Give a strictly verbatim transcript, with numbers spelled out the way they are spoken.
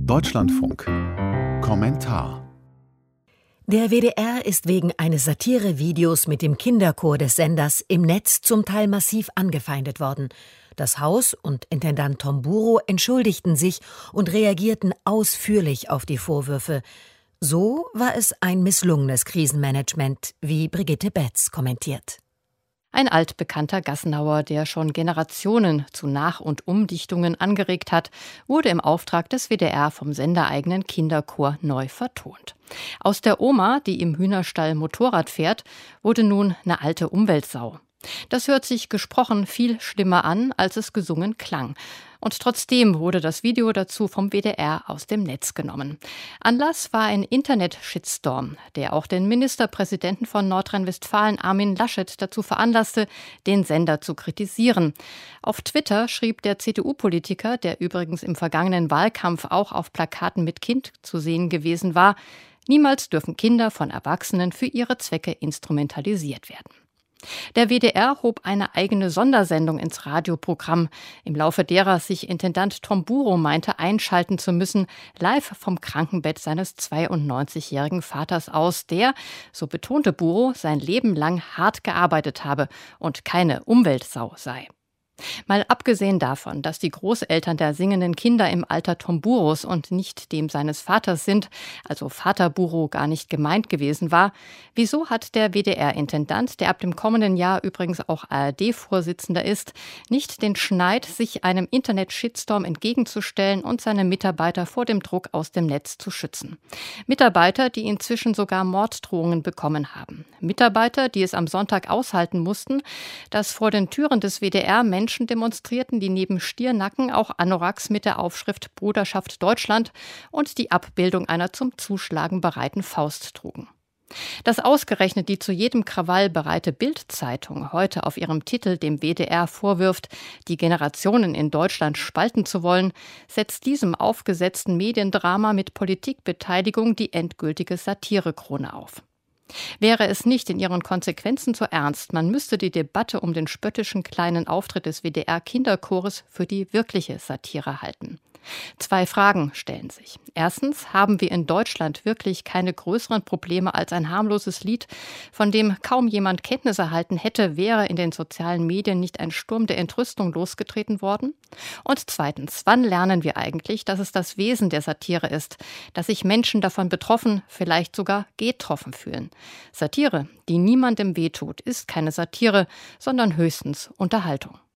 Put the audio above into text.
Deutschlandfunk. Kommentar. Der W D R ist wegen eines Satire-Videos mit dem Kinderchor des Senders im Netz zum Teil massiv angefeindet worden. Das Haus und Intendant Tomburo entschuldigten sich und reagierten ausführlich auf die Vorwürfe. So war es ein misslungenes Krisenmanagement, wie Brigitte Betz kommentiert. Ein altbekannter Gassenhauer, der schon Generationen zu Nach- und Umdichtungen angeregt hat, wurde im Auftrag des W D R vom sendereigenen Kinderchor neu vertont. Aus der Oma, die im Hühnerstall Motorrad fährt, wurde nun eine alte Umweltsau. Das hört sich gesprochen viel schlimmer an, als es gesungen klang. Und trotzdem wurde das Video dazu vom W D R aus dem Netz genommen. Anlass war ein Internet-Shitstorm, der auch den Ministerpräsidenten von Nordrhein-Westfalen, Armin Laschet, dazu veranlasste, den Sender zu kritisieren. Auf Twitter schrieb der C D U-Politiker, der übrigens im vergangenen Wahlkampf auch auf Plakaten mit Kind zu sehen gewesen war: Niemals dürfen Kinder von Erwachsenen für ihre Zwecke instrumentalisiert werden. Der W D R hob eine eigene Sondersendung ins Radioprogramm, im Laufe derer sich Intendant Tomburo meinte, einschalten zu müssen, live vom Krankenbett seines zweiundneunzigjährigen Vaters aus, der, so betonte Buro, sein Leben lang hart gearbeitet habe und keine Umweltsau sei. Mal abgesehen davon, dass die Großeltern der singenden Kinder im Alter Tomburos und nicht dem seines Vaters sind, also Vater Buro gar nicht gemeint gewesen war, wieso hat der W D R-Intendant, der ab dem kommenden Jahr übrigens auch A R D-Vorsitzender ist, nicht den Schneid, sich einem Internet-Shitstorm entgegenzustellen und seine Mitarbeiter vor dem Druck aus dem Netz zu schützen? Mitarbeiter, die inzwischen sogar Morddrohungen bekommen haben. Mitarbeiter, die es am Sonntag aushalten mussten, dass vor den Türen des W D R Menschen Menschen demonstrierten, die neben Stiernacken auch Anoraks mit der Aufschrift Bruderschaft Deutschland und die Abbildung einer zum Zuschlagen bereiten Faust trugen. Dass ausgerechnet die zu jedem Krawall bereite Bild-Zeitung heute auf ihrem Titel dem W D R vorwirft, die Generationen in Deutschland spalten zu wollen, setzt diesem aufgesetzten Mediendrama mit Politikbeteiligung die endgültige Satirekrone auf. Wäre es nicht in ihren Konsequenzen so ernst, man müsste die Debatte um den spöttischen kleinen Auftritt des W D R-Kinderchores für die wirkliche Satire halten. Zwei Fragen stellen sich. Erstens, haben wir in Deutschland wirklich keine größeren Probleme als ein harmloses Lied, von dem kaum jemand Kenntnis erhalten hätte, wäre in den sozialen Medien nicht ein Sturm der Entrüstung losgetreten worden? Und zweitens, wann lernen wir eigentlich, dass es das Wesen der Satire ist, dass sich Menschen davon betroffen, vielleicht sogar getroffen fühlen? Satire, die niemandem wehtut, ist keine Satire, sondern höchstens Unterhaltung.